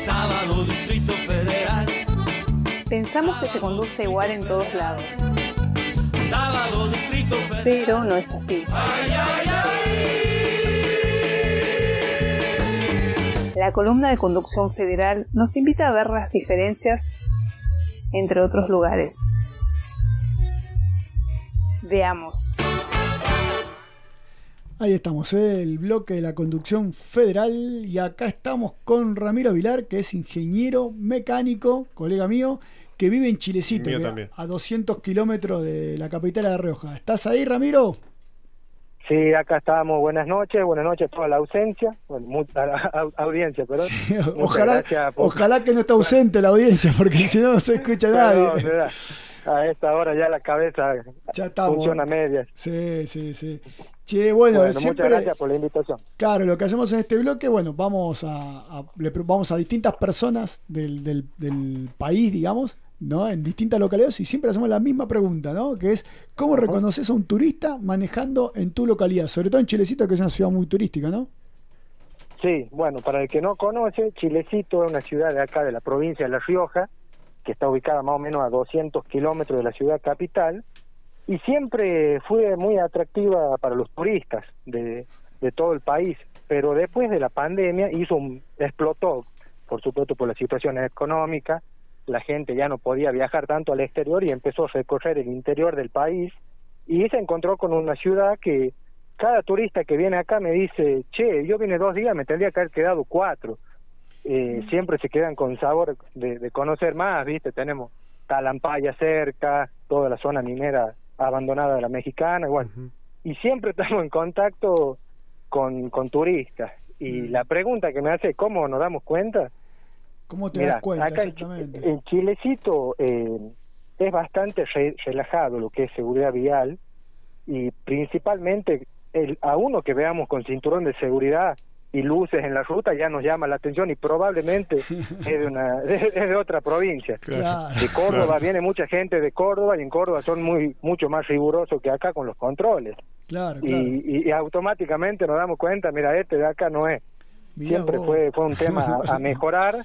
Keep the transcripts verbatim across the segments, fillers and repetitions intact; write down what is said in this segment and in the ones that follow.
Sábado Distrito Federal. Pensamos que se conduce igual en todos lados. Sábado Distrito Federal. Pero no es así. Ay, ay, ay. La columna de conducción federal nos invita a ver las diferencias entre otros lugares. Veamos. Ahí estamos, ¿eh? El bloque de la conducción federal, y acá estamos con Ramiro Vilar, que es ingeniero mecánico, colega mío, que vive en Chilecito, que a doscientos kilómetros de la capital de La Rioja. ¿Estás ahí, Ramiro? Sí, acá estamos. Buenas noches, buenas noches a toda la ausencia, bueno, mucha audiencia, perdón. Sí, ojalá, por... ojalá que no esté ausente la audiencia, porque si no no se escucha nadie. No, a esta hora ya la cabeza ya estamos, funciona media. Sí, sí, sí. Che, bueno, bueno siempre, muchas gracias por la invitación. Claro, lo que hacemos en este bloque, bueno, vamos a, a le, vamos a distintas personas del, del, del país, digamos, ¿no? En distintas localidades, y siempre hacemos la misma pregunta, ¿no? Que es, ¿cómo uh-huh. reconoces a un turista manejando en tu localidad? Sobre todo en Chilecito, que es una ciudad muy turística, ¿no? Sí, bueno, para el que no conoce, Chilecito es una ciudad de acá, de la provincia de La Rioja, que está ubicada más o menos a doscientos kilómetros de la ciudad capital, y siempre fue muy atractiva para los turistas de, de todo el país, pero después de la pandemia hizo un, explotó, por supuesto por la situación económica, la gente ya no podía viajar tanto al exterior y empezó a recorrer el interior del país, y se encontró con una ciudad que cada turista que viene acá me dice, che, yo vine dos días, me tendría que haber quedado cuatro. Eh, mm. Siempre se quedan con sabor de, de conocer más, ¿viste? Tenemos Talampaya cerca, toda la zona minera abandonada de la Mexicana, bueno, uh-huh. y siempre estamos en contacto con, con turistas. Y uh-huh. la pregunta que me hace, ¿cómo nos damos cuenta? ¿Cómo te Mirá, das cuenta acá exactamente? En, en Chilecito eh, es bastante re, relajado lo que es seguridad vial, y principalmente el, a uno que veamos con cinturón de seguridad y luces en la ruta ya nos llama la atención, y probablemente es de una es de otra provincia. Claro, de Córdoba, claro. Viene mucha gente de Córdoba, y en Córdoba son muy mucho más rigurosos que acá con los controles. Claro, y, claro. y, y automáticamente nos damos cuenta, mira, este de acá no es. Mirá Siempre vos. fue fue un tema a, a mejorar.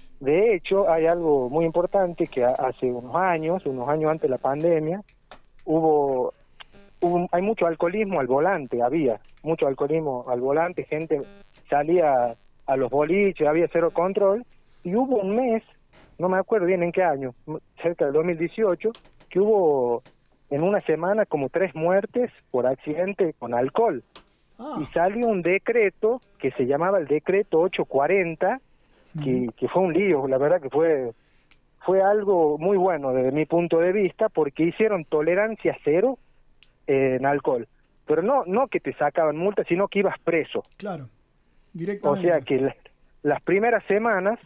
De hecho, hay algo muy importante que hace unos años, unos años antes de la pandemia, hubo, hubo hay mucho alcoholismo al volante, había mucho alcoholismo al volante, gente salía a los boliches, había cero control, y hubo un mes, no me acuerdo bien en qué año, cerca del dos mil dieciocho, que hubo en una semana como tres muertes por accidente con alcohol. Ah. Y salió un decreto que se llamaba el decreto ochocientos cuarenta, que, que fue un lío, la verdad que fue fue algo muy bueno desde mi punto de vista, porque hicieron tolerancia cero en alcohol, pero no no que te sacaban multas, sino que ibas preso. Claro, directamente. O sea que la, las primeras semanas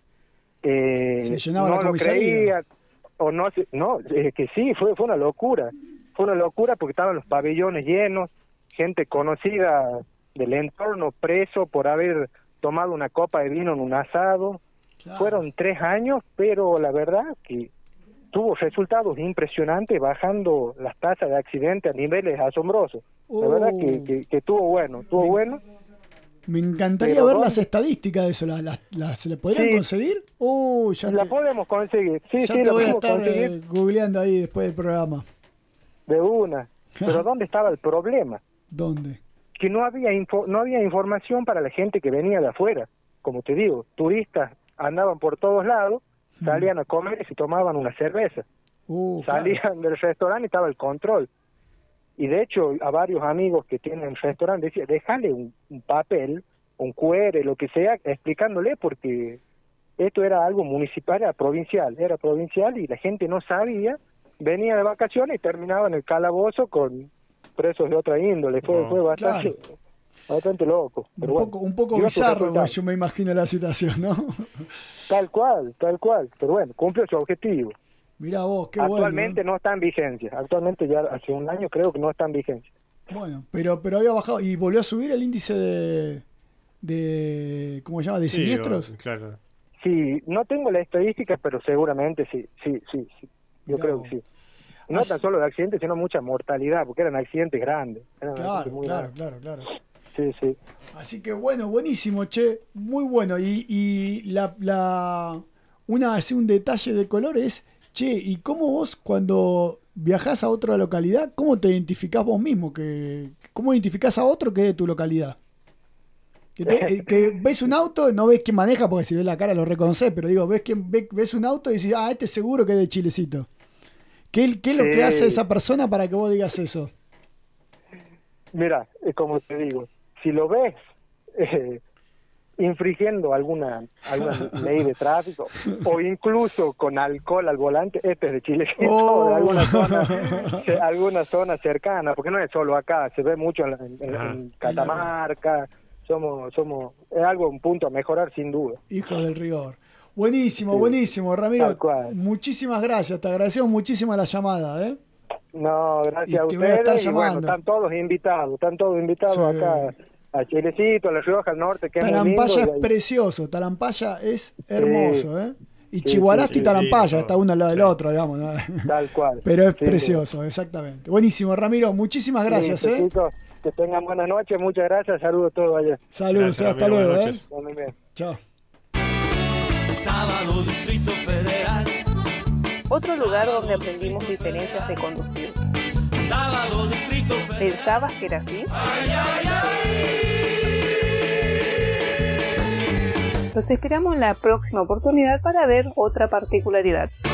eh, se llenaba no la lo comisaría. creía, o no, no eh, que sí, fue fue una locura, fue una locura porque estaban los pabellones llenos, gente conocida del entorno preso por haber tomado una copa de vino en un asado. Claro. Fueron tres años, pero la verdad que tuvo resultados impresionantes, bajando las tasas de accidentes a niveles asombrosos. Uh, la verdad que, que, que estuvo bueno, estuvo me, bueno. Me encantaría pero ver ¿dónde? las estadísticas de eso. ¿Las, las, las, ¿Se le podrían sí, conseguir? Uh, ya la te, podemos conseguir, sí, ya sí, te la voy a podemos estar conseguir. Eh, googleando ahí después del programa. De una. Pero ¿dónde estaba el problema? ¿Dónde? Que no había info, no había información para la gente que venía de afuera. Como te digo, turistas andaban por todos lados, salían a comer y se tomaban una cerveza. Uh, salían claro. del restaurante y estaba el control. Y de hecho, a varios amigos que tienen restaurante decía, déjale un, un papel, un Q R, lo que sea, explicándole, porque esto era algo municipal, era provincial, era provincial, y la gente no sabía, venía de vacaciones y terminaba en el calabozo con presos de otra índole. Fue, no, fue bastante... Claro. Bastante loco. Pero un bueno, poco, un poco bizarro, yo me imagino la situación, ¿no? Tal cual, tal cual. Pero bueno, cumplió su objetivo. Mirá vos, qué Actualmente bueno. no está en vigencia. Actualmente ya hace un año creo que no está en vigencia. Bueno, pero pero había bajado y volvió a subir el índice de, de ¿cómo se llama? De sí, siniestros. O, claro. Sí, no tengo la estadística, pero seguramente sí, sí, sí, sí. Yo Mirá creo vos. que sí. No tan solo de accidentes, sino mucha mortalidad, porque eran accidentes grandes. Eran Claro, accidentes muy claro, grandes. claro, claro. sí, sí. Así que bueno, buenísimo, che, muy bueno. Y, y la, la una así un detalle de color es, che, ¿y cómo vos cuando viajás a otra localidad, cómo te identificás vos mismo? Que, ¿Cómo identificás a otro que es de tu localidad? Que, te, que ves un auto, no ves quién maneja, porque si ves la cara lo reconoces, pero digo, ves, quién, ves, ves un auto y dices, ah, este seguro que es de Chilecito. ¿Qué, qué es lo Sí. que hace esa persona para que vos digas eso? Mira, eh, como te digo, si lo ves eh, infringiendo alguna alguna ley de tráfico o incluso con alcohol al volante, este es de Chilecito, Oh. de alguna zona, de alguna zona cercana, porque no es solo acá, se ve mucho en, en- en- Ah. en Catamarca, somos, somos, es algo, un punto a mejorar sin duda. Hijo del rigor. Buenísimo, Sí. buenísimo, Ramiro. Tal cual. Muchísimas gracias, te agradecemos muchísimo la llamada, ¿eh? No, Y gracias a te voy a estar ustedes, y bueno, llamando. están todos invitados, están todos invitados Sí. acá a Chilecito, a La Rioja, al norte, que es muy lindo. Talampaya y es ahí- precioso, Talampaya es hermoso, ¿eh? Y Sí, Chihuarasti sí, y sí, Talampaya, sí, está uno al lado del sí. otro, digamos, ¿no? Tal cual. Pero es Sí, precioso, exactamente. Buenísimo, Ramiro, muchísimas gracias, Listo, ¿eh? chicos, que tengan buenas noches, muchas gracias, saludos a todos allá. Saludos, Gracias, hasta Ramiro, luego, buenas ¿eh? noches. Muy bien. Chao. Sábado, Distrito Federal. Otro lugar donde aprendimos diferencias de conducir. Sábado, Distrito Federal. ¿Pensabas que era así? Los esperamos en la próxima oportunidad para ver otra particularidad.